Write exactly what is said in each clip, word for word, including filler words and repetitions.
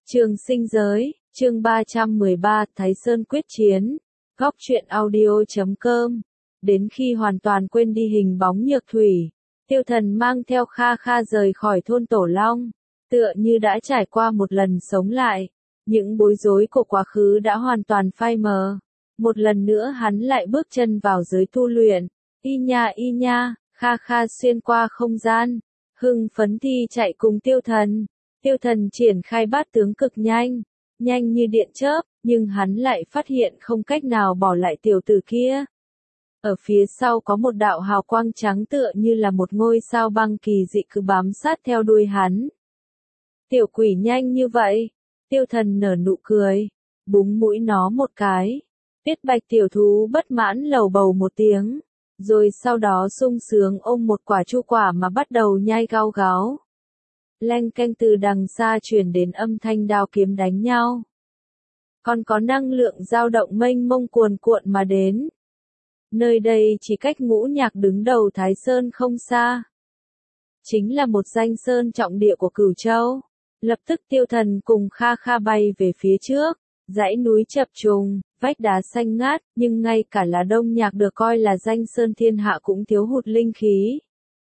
Trường sinh giới, chương ba trăm mười ba, Thái Sơn quyết chiến. Góc truyện audio chấm com. Đến khi hoàn toàn quên đi hình bóng Nhược Thủy, Tiêu Thần mang theo Kha Kha rời khỏi thôn Tổ Long, tựa như đã trải qua một lần sống lại. Những bối rối của quá khứ đã hoàn toàn phai mờ. Một lần nữa hắn lại bước chân vào giới tu luyện. Y nha y nha, Kha Kha xuyên qua không gian, hưng phấn thi chạy cùng Tiêu Thần. Tiêu Thần triển khai bát tướng cực nhanh, nhanh như điện chớp, nhưng hắn lại phát hiện không cách nào bỏ lại tiểu tử kia. Ở phía sau có một đạo hào quang trắng tựa như là một ngôi sao băng kỳ dị cứ bám sát theo đuôi hắn. Tiểu quỷ nhanh như vậy, Tiêu Thần nở nụ cười, búng mũi nó một cái. Tuyết bạch tiểu thú bất mãn lầu bầu một tiếng, rồi sau đó sung sướng ôm một quả chu quả mà bắt đầu nhai gao gáo. Leng keng từ đằng xa truyền đến âm thanh đao kiếm đánh nhau. Còn có năng lượng dao động mênh mông cuồn cuộn mà đến. Nơi đây chỉ cách Ngũ Nhạc đứng đầu Thái Sơn không xa. Chính là một danh sơn trọng địa của Cửu Châu. Lập tức Tiêu Thần cùng Kha Kha bay về phía trước. Dãy núi chập trùng, vách đá xanh ngát, nhưng ngay cả là Đông Nhạc được coi là danh sơn thiên hạ cũng thiếu hụt linh khí.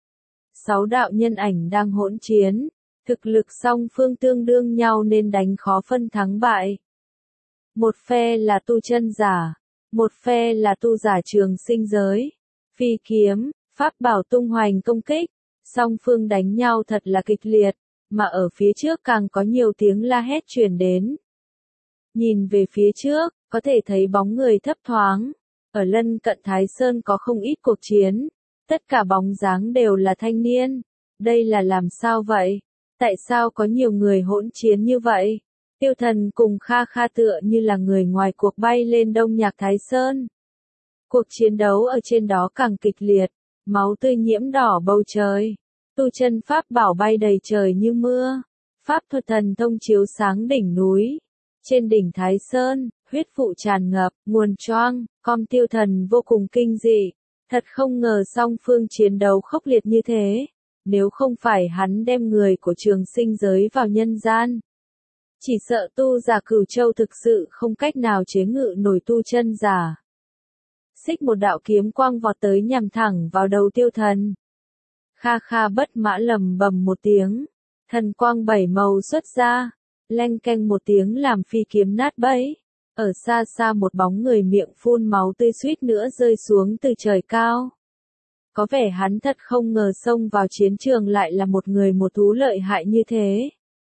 Sáu đạo nhân ảnh đang hỗn chiến. Thực lực song phương tương đương nhau nên đánh khó phân thắng bại. Một phe là tu chân giả, một phe là tu giả trường sinh giới. Phi kiếm, pháp bảo tung hoành công kích, song phương đánh nhau thật là kịch liệt, mà ở phía trước càng có nhiều tiếng la hét truyền đến. Nhìn về phía trước, có thể thấy bóng người thấp thoáng. Ở lân cận Thái Sơn có không ít cuộc chiến, tất cả bóng dáng đều là thanh niên. Đây là làm sao vậy? Tại sao có nhiều người hỗn chiến như vậy? Tiêu Thần cùng Kha Kha tựa như là người ngoài cuộc bay lên Đông Nhạc Thái Sơn. Cuộc chiến đấu ở trên đó càng kịch liệt, máu tươi nhiễm đỏ bầu trời. Tu chân pháp bảo bay đầy trời như mưa. Pháp thuật thần thông chiếu sáng đỉnh núi. Trên đỉnh Thái Sơn, huyết vụ tràn ngập, nguồn choang, com Tiêu Thần vô cùng kinh dị. Thật không ngờ song phương chiến đấu khốc liệt như thế. Nếu không phải hắn đem người của trường sinh giới vào nhân gian, chỉ sợ tu giả Cửu Châu thực sự không cách nào chế ngự nổi tu chân giả. Xích một đạo kiếm quang vọt tới nhằm thẳng vào đầu Tiêu Thần. Kha Kha bất mã lầm bầm một tiếng, thần quang bảy màu xuất ra, leng keng một tiếng làm phi kiếm nát bấy. Ở xa xa một bóng người miệng phun máu tươi suýt nữa rơi xuống từ trời cao. Có vẻ hắn thật không ngờ xông vào chiến trường lại là một người một thú lợi hại như thế.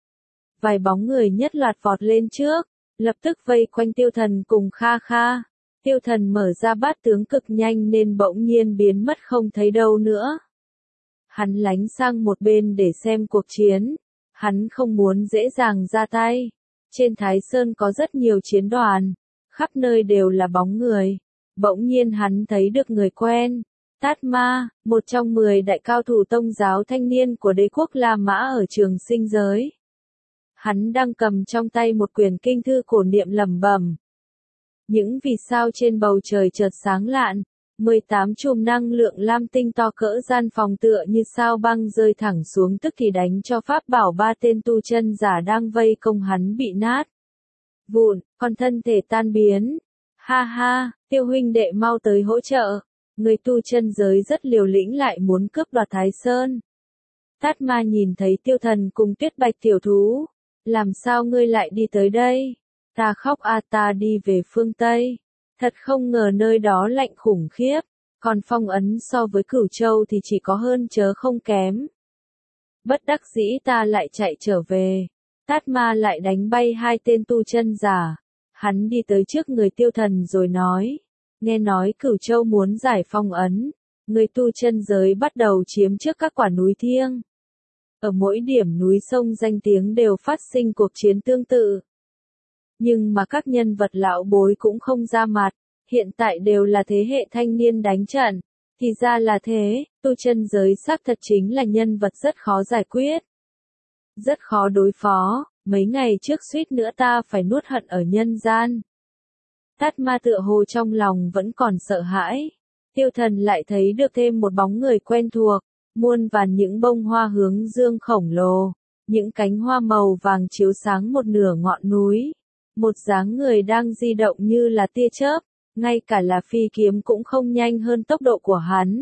Vài bóng người nhất loạt vọt lên trước, lập tức vây quanh Tiêu Thần cùng Kha Kha. Tiêu Thần mở ra bát tướng cực nhanh nên bỗng nhiên biến mất không thấy đâu nữa. Hắn lánh sang một bên để xem cuộc chiến. Hắn không muốn dễ dàng ra tay. Trên Thái Sơn có rất nhiều chiến đoàn, khắp nơi đều là bóng người. Bỗng nhiên hắn thấy được người quen. Tát Ma, một trong mười đại cao thủ tông giáo thanh niên của đế quốc La Mã ở trường sinh giới. Hắn đang cầm trong tay một quyển kinh thư cổ niệm lẩm bẩm. Những vì sao trên bầu trời chợt sáng lạn, mười tám chùm năng lượng lam tinh to cỡ gian phòng tựa như sao băng rơi thẳng xuống tức thì đánh cho pháp bảo ba tên tu chân giả đang vây công hắn bị nát vụn, còn thân thể tan biến. Ha ha, Tiêu huynh đệ mau tới hỗ trợ. Người tu chân giới rất liều lĩnh lại muốn cướp đoạt Thái Sơn. Tát Ma nhìn thấy Tiêu Thần cùng Tuyết bạch tiểu thú. Làm sao ngươi lại đi tới đây? Ta khóc a à, ta đi về phương Tây. Thật không ngờ nơi đó lạnh khủng khiếp. Còn phong ấn so với Cửu Châu thì chỉ có hơn chớ không kém. Bất đắc dĩ ta lại chạy trở về. Tát Ma lại đánh bay hai tên tu chân giả. Hắn đi tới trước người Tiêu Thần rồi nói. Nghe nói Cửu Châu muốn giải phong ấn, người tu chân giới bắt đầu chiếm trước các quả núi thiêng. Ở mỗi điểm núi sông danh tiếng đều phát sinh cuộc chiến tương tự. Nhưng mà các nhân vật lão bối cũng không ra mặt, hiện tại đều là thế hệ thanh niên đánh trận. Thì ra là thế, tu chân giới xác thật chính là nhân vật rất khó giải quyết. Rất khó đối phó, mấy ngày trước suýt nữa ta phải nuốt hận ở nhân gian. Tát Ma tựa hồ trong lòng vẫn còn sợ hãi. Tiêu Thần lại thấy được thêm một bóng người quen thuộc, muôn vàn những bông hoa hướng dương khổng lồ. những cánh hoa màu vàng chiếu sáng một nửa ngọn núi, một dáng người đang di động như là tia chớp, ngay cả là phi kiếm cũng không nhanh hơn tốc độ của hắn.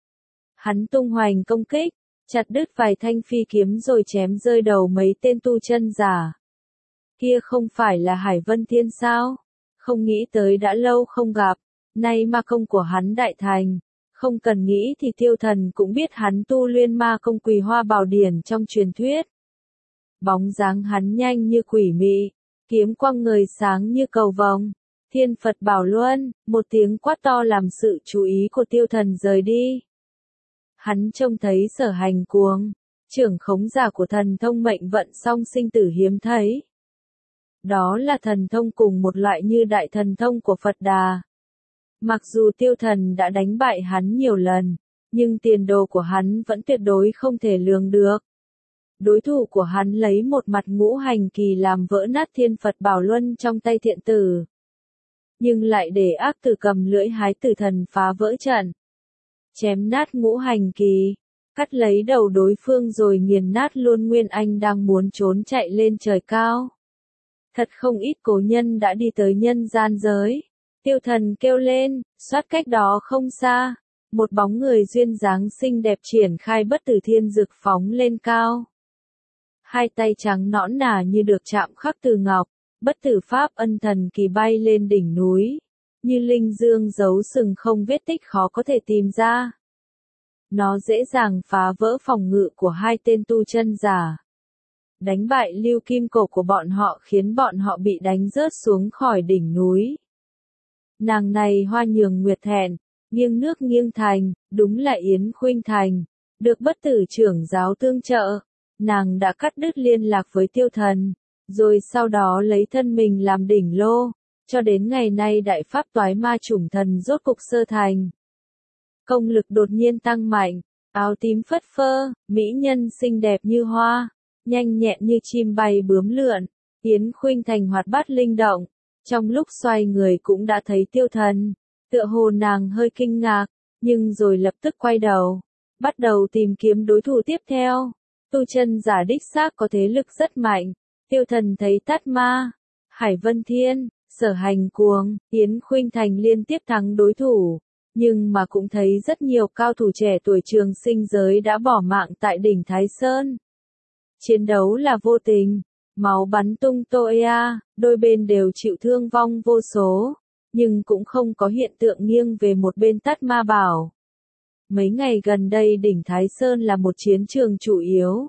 Hắn tung hoành công kích, chặt đứt vài thanh phi kiếm rồi chém rơi đầu mấy tên tu chân giả. Kia không phải là Hải Vân Thiên sao? Không nghĩ tới đã lâu không gặp, nay ma công của hắn đại thành. Không cần nghĩ thì Tiêu Thần cũng biết hắn tu luyện ma công Quỳ Hoa Bảo Điển trong truyền thuyết. Bóng dáng hắn nhanh như quỷ mị, kiếm quang ngời sáng như cầu vồng. Thiên Phật Bảo Luân, một tiếng quát to làm sự chú ý của Tiêu Thần rời đi. Hắn trông thấy Sở Hành Cuồng, trưởng khống giả của thần thông mệnh vận song sinh tử hiếm thấy. Đó là thần thông cùng một loại như đại thần thông của Phật Đà. Mặc dù Tiêu Thần đã đánh bại hắn nhiều lần, nhưng tiền đồ của hắn vẫn tuyệt đối không thể lường được. Đối thủ của hắn lấy một mặt ngũ hành kỳ làm vỡ nát Thiên Phật Bảo Luân trong tay thiện tử. Nhưng lại để ác tử cầm lưỡi hái tử thần phá vỡ trận. Chém nát ngũ hành kỳ, cắt lấy đầu đối phương rồi nghiền nát luôn Nguyên Anh đang muốn trốn chạy lên trời cao. Thật không ít cố nhân đã đi tới nhân gian giới. Tiêu Thần kêu lên, xoát cách đó không xa. Một bóng người duyên dáng xinh đẹp triển khai bất tử thiên dực phóng lên cao. Hai tay trắng nõn nà như được chạm khắc từ ngọc, bất tử pháp ân thần kỳ bay lên đỉnh núi. Như linh dương giấu sừng không vết tích khó có thể tìm ra. Nó dễ dàng phá vỡ phòng ngự của hai tên tu chân giả. Đánh bại lưu kim cổ của bọn họ khiến bọn họ bị đánh rớt xuống khỏi đỉnh núi. Nàng này hoa nhường nguyệt thẹn, nghiêng nước nghiêng thành, đúng là Yến Khuynh Thành, được bất tử trưởng giáo tương trợ. Nàng đã cắt đứt liên lạc với Tiêu Thần, rồi sau đó lấy thân mình làm đỉnh lô, cho đến ngày nay đại pháp toái ma chủng thần rốt cục sơ thành. Công lực đột nhiên tăng mạnh, áo tím phất phơ, mỹ nhân xinh đẹp như hoa, nhanh nhẹn như chim bay bướm lượn, Yến Khuynh Thành hoạt bát linh động. Trong lúc xoay người cũng đã thấy Tiêu Thần, tựa hồ nàng hơi kinh ngạc, nhưng rồi lập tức quay đầu, bắt đầu tìm kiếm đối thủ tiếp theo. Tu chân giả đích xác có thế lực rất mạnh. Tiêu Thần thấy Tát Ma, Hải Vân Thiên, Sở Hành Cuồng, Yến Khuynh Thành liên tiếp thắng đối thủ, nhưng mà cũng thấy rất nhiều cao thủ trẻ tuổi trường sinh giới đã bỏ mạng tại đỉnh Thái Sơn. Chiến đấu là vô tình, máu bắn tung tóe, đôi bên đều chịu thương vong vô số, nhưng cũng không có hiện tượng nghiêng về một bên Tát Ma bảo. Mấy ngày gần đây đỉnh Thái Sơn là một chiến trường chủ yếu.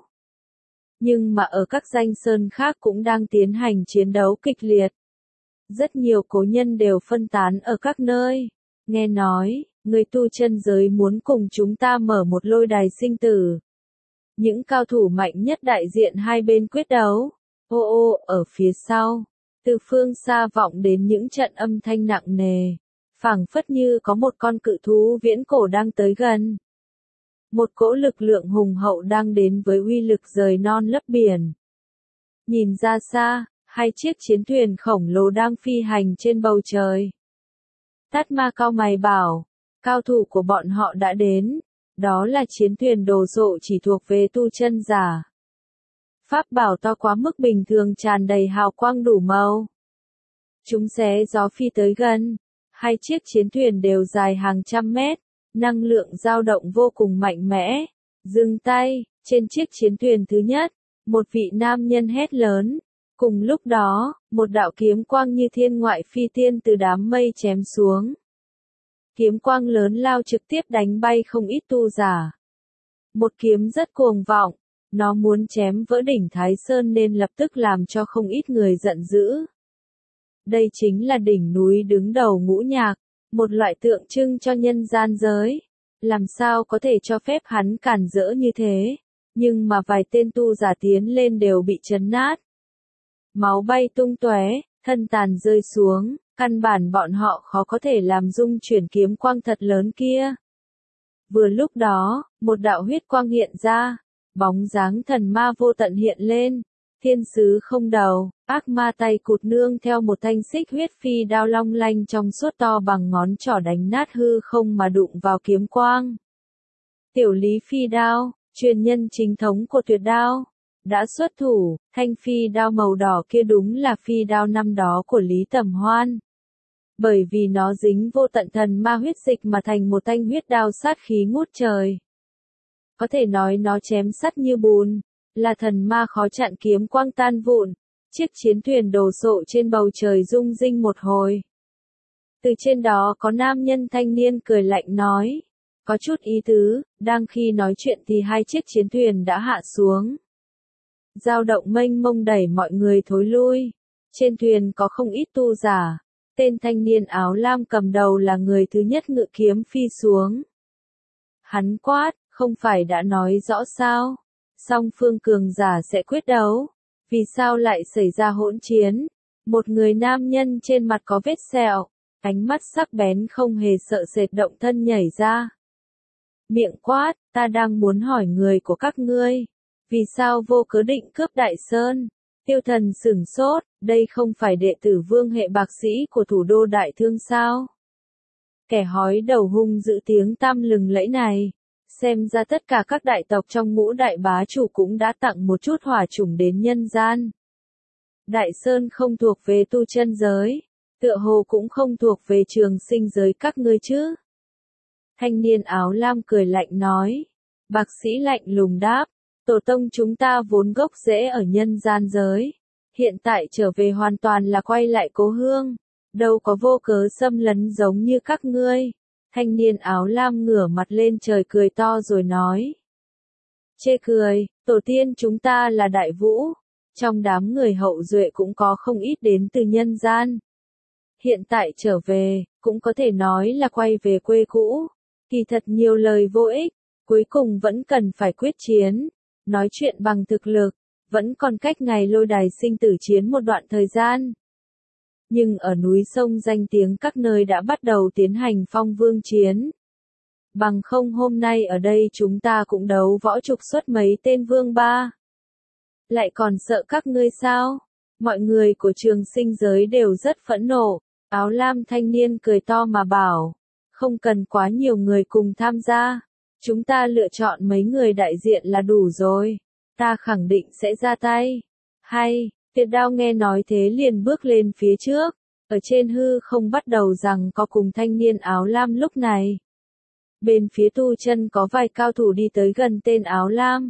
Nhưng mà ở các danh sơn khác cũng đang tiến hành chiến đấu kịch liệt. Rất nhiều cố nhân đều phân tán ở các nơi. Nghe nói, người tu chân giới muốn cùng chúng ta mở một lôi đài sinh tử. Những cao thủ mạnh nhất đại diện hai bên quyết đấu. Ô ô, ở phía sau, từ phương xa vọng đến những trận âm thanh nặng nề. Phảng phất như có một con cự thú viễn cổ đang tới gần. Một cỗ lực lượng hùng hậu đang đến với uy lực rời non lấp biển. Nhìn ra xa, hai chiếc chiến thuyền khổng lồ đang phi hành trên bầu trời. Tát Ma cau mày bảo, cao thủ của bọn họ đã đến, đó là chiến thuyền đồ sộ chỉ thuộc về tu chân giả. Pháp bảo to quá mức bình thường tràn đầy hào quang đủ màu. Chúng xé gió phi tới gần. Hai chiếc chiến thuyền đều dài hàng trăm mét, năng lượng dao động vô cùng mạnh mẽ. Dừng tay, trên chiếc chiến thuyền thứ nhất, một vị nam nhân hét lớn. Cùng lúc đó, một đạo kiếm quang như thiên ngoại phi tiên từ đám mây chém xuống. Kiếm quang lớn lao trực tiếp đánh bay không ít tu giả. Một kiếm rất cuồng vọng, nó muốn chém vỡ đỉnh Thái Sơn nên lập tức làm cho không ít người giận dữ. Đây chính là đỉnh núi đứng đầu ngũ nhạc, một loại tượng trưng cho nhân gian giới. Làm sao có thể cho phép hắn cản rỡ như thế, nhưng mà vài tên tu giả tiến lên đều bị chấn nát. Máu bay tung tóe, thân tàn rơi xuống, căn bản bọn họ khó có thể làm dung chuyển kiếm quang thật lớn kia. Vừa lúc đó, một đạo huyết quang hiện ra, bóng dáng thần ma vô tận hiện lên. Thiên sứ không đầu, ác ma tay cụt nương theo một thanh xích huyết phi đao long lanh trong suốt to bằng ngón trỏ đánh nát hư không mà đụng vào kiếm quang. Tiểu lý phi đao, truyền nhân chính thống của tuyệt đao. đã xuất thủ, thanh phi đao màu đỏ kia đúng là phi đao năm đó của Lý Tầm Hoan. Bởi vì nó dính vô tận thần ma huyết dịch mà thành một thanh huyết đao sát khí ngút trời. Có thể nói nó chém sắt như bùn, là thần ma khó chặn kiếm quang tan vụn, chiếc chiến thuyền đổ sộ trên bầu trời rung rinh một hồi. Từ trên đó có nam nhân thanh niên cười lạnh nói, có chút ý tứ, đang khi nói chuyện thì hai chiếc chiến thuyền đã hạ xuống. Dao động mênh mông đẩy mọi người thối lui, trên thuyền có không ít tu giả, tên thanh niên áo lam cầm đầu là người thứ nhất ngự kiếm phi xuống. Hắn quát, không phải đã nói rõ sao, song phương cường giả sẽ quyết đấu, vì sao lại xảy ra hỗn chiến? Một người nam nhân trên mặt có vết sẹo, ánh mắt sắc bén không hề sợ sệt động thân nhảy ra. Miệng quát, ta đang muốn hỏi người của các ngươi, vì sao vô cớ định cướp Đại Sơn? Tiêu Thần sửng sốt, đây không phải đệ tử vương hệ bạc sĩ của thủ đô Đại Thương sao? Kẻ hói đầu hung giữ tiếng tăm lừng lẫy này, xem ra tất cả các đại tộc trong ngũ đại bá chủ cũng đã tặng một chút hỏa chủng đến nhân gian. Đại Sơn không thuộc về tu chân giới, tựa hồ cũng không thuộc về trường sinh giới các ngươi chứ. Thanh niên áo lam cười lạnh nói, bạc sĩ lạnh lùng đáp, tổ tông chúng ta vốn gốc rễ ở nhân gian giới, hiện tại trở về hoàn toàn là quay lại cố hương, đâu có vô cớ xâm lấn giống như các ngươi. Thanh niên áo lam ngửa mặt lên trời cười to rồi nói, chê cười, tổ tiên chúng ta là đại vũ, trong đám người hậu duệ cũng có không ít đến từ nhân gian. Hiện tại trở về, cũng có thể nói là quay về quê cũ, kỳ thật nhiều lời vô ích, cuối cùng vẫn cần phải quyết chiến, nói chuyện bằng thực lực, vẫn còn cách ngày lôi đài sinh tử chiến một đoạn thời gian. Nhưng ở núi sông danh tiếng các nơi đã bắt đầu tiến hành phong vương chiến. Bằng không hôm nay ở đây chúng ta cũng đấu võ trục xuất mấy tên vương ba. Lại còn sợ các ngươi sao? Mọi người của trường sinh giới đều rất phẫn nộ, áo lam thanh niên cười to mà bảo, không cần quá nhiều người cùng tham gia, chúng ta lựa chọn mấy người đại diện là đủ rồi, ta khẳng định sẽ ra tay. Hay, Tuyệt Đao nghe nói thế liền bước lên phía trước, ở trên hư không bắt đầu rằng có cùng thanh niên áo lam lúc này. Bên phía tu chân có vài cao thủ đi tới gần tên áo lam.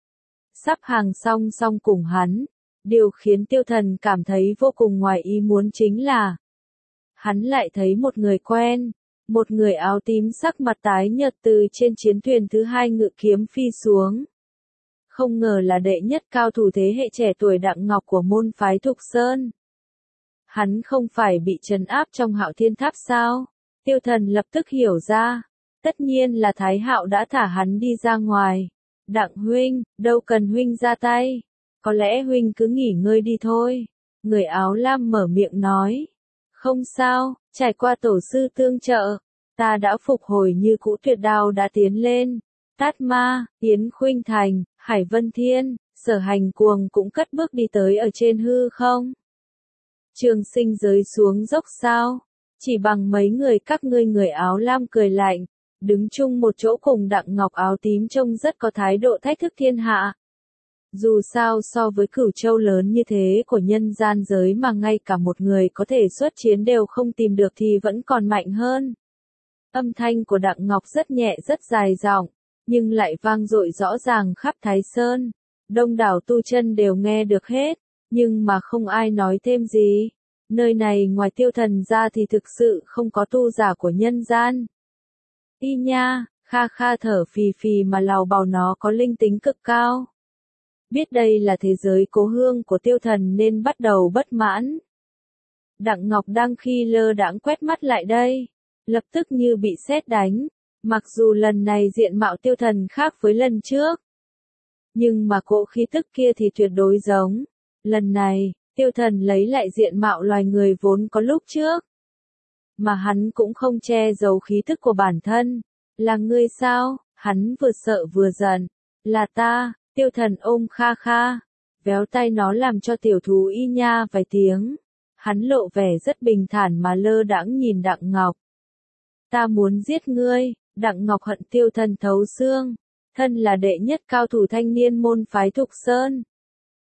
Sắp hàng song song cùng hắn, điều khiến Tiêu Thần cảm thấy vô cùng ngoài ý muốn chính là hắn lại thấy một người quen, một người áo tím sắc mặt tái nhợt từ trên chiến thuyền thứ hai ngự kiếm phi xuống. Không ngờ là đệ nhất cao thủ thế hệ trẻ tuổi Đặng Ngọc của môn phái Thục Sơn. Hắn không phải bị trấn áp trong Hạo Thiên Tháp sao? Tiêu Thần lập tức hiểu ra, tất nhiên là Thái Hạo đã thả hắn đi ra ngoài. Đặng huynh, đâu cần huynh ra tay, có lẽ huynh cứ nghỉ ngơi đi thôi. Người áo lam mở miệng nói, không sao, trải qua tổ sư tương trợ, ta đã phục hồi như cũ. Tuyệt Đao đã tiến lên, Tát Ma, Yến Khuynh Thành, Hải Vân Thiên, Sở Hành Cuồng cũng cất bước đi tới ở trên hư không. Trường sinh giới xuống dốc sao? Chỉ bằng mấy người các ngươi. Người áo lam cười lạnh, đứng chung một chỗ cùng Đặng Ngọc áo tím trông rất có thái độ thách thức thiên hạ. Dù sao so với cửu châu lớn như thế của nhân gian giới mà ngay cả một người có thể xuất chiến đều không tìm được thì vẫn còn mạnh hơn. Âm thanh của Đặng Ngọc rất nhẹ rất dài giọng, nhưng lại vang dội rõ ràng khắp Thái Sơn. Đông đảo tu chân đều nghe được hết, nhưng mà không ai nói thêm gì. Nơi này ngoài Tiêu Thần ra thì thực sự không có tu giả của nhân gian. Y nha, Kha Kha thở phì phì mà lào bào nó có linh tính cực cao. Biết đây là thế giới cố hương của Tiêu Thần nên bắt đầu bất mãn. Đặng Ngọc đang khi lơ đãng quét mắt lại đây, lập tức như bị sét đánh, mặc dù lần này diện mạo Tiêu Thần khác với lần trước. Nhưng mà cỗ khí tức kia thì tuyệt đối giống. Lần này, Tiêu Thần lấy lại diện mạo loài người vốn có lúc trước. Mà hắn cũng không che giấu khí tức của bản thân. Là ngươi sao? Hắn vừa sợ vừa giận. Là ta. Tiêu Thần ôm Kha Kha, véo tay nó làm cho tiểu thú y nha vài tiếng. Hắn lộ vẻ rất bình thản mà lơ đãng nhìn Đặng Ngọc. Ta muốn giết ngươi. Đặng Ngọc hận Tiêu Thần thấu xương. Thân là đệ nhất cao thủ thanh niên môn phái Thục Sơn,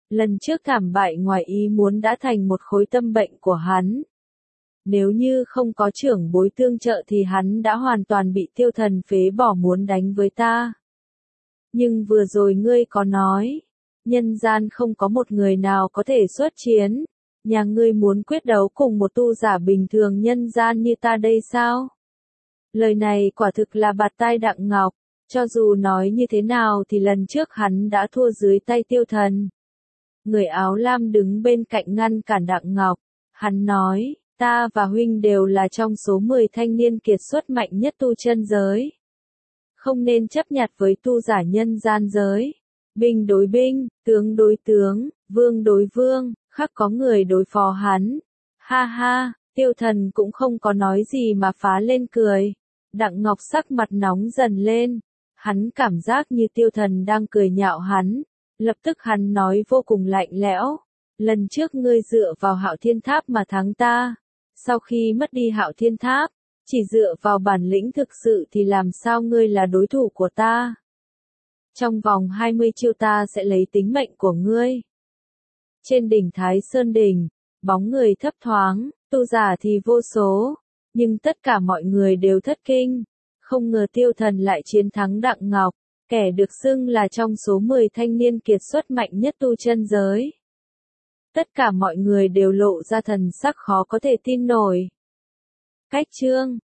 Lần trước thảm bại ngoài ý muốn đã thành một khối tâm bệnh của hắn. Nếu như không có trưởng bối tương trợ thì hắn đã hoàn toàn bị Tiêu Thần phế bỏ muốn đánh với ta. Nhưng vừa rồi ngươi có nói, nhân gian không có một người nào có thể xuất chiến, nhà ngươi muốn quyết đấu cùng một tu giả bình thường nhân gian như ta đây sao? Lời này quả thực là bạt tai Đặng Ngọc, cho dù nói như thế nào thì lần trước hắn đã thua dưới tay Tiêu Thần. Người áo lam đứng bên cạnh ngăn cản Đặng Ngọc, hắn nói, ta và huynh đều là trong số mười thanh niên kiệt xuất mạnh nhất tu chân giới. Không nên chấp nhặt với tu giả nhân gian giới. Binh đối binh, tướng đối tướng, vương đối vương, khắc có người đối phó hắn. Ha ha, Tiêu Thần cũng không có nói gì mà phá lên cười. Đặng Ngọc sắc mặt nóng dần lên. Hắn cảm giác như Tiêu Thần đang cười nhạo hắn. Lập tức hắn nói vô cùng lạnh lẽo. Lần trước ngươi dựa vào Hạo Thiên Tháp mà thắng ta. Sau khi mất đi Hạo Thiên Tháp, chỉ dựa vào bản lĩnh thực sự thì làm sao ngươi là đối thủ của ta? Trong vòng hai mươi chiêu ta sẽ lấy tính mệnh của ngươi. Trên đỉnh Thái Sơn Đỉnh, bóng người thấp thoáng, tu giả thì vô số, nhưng tất cả mọi người đều thất kinh. Không ngờ Tiêu Thần lại chiến thắng Đặng Ngọc, kẻ được xưng là trong số mười thanh niên kiệt xuất mạnh nhất tu chân giới. Tất cả mọi người đều lộ ra thần sắc khó có thể tin nổi. Cách chương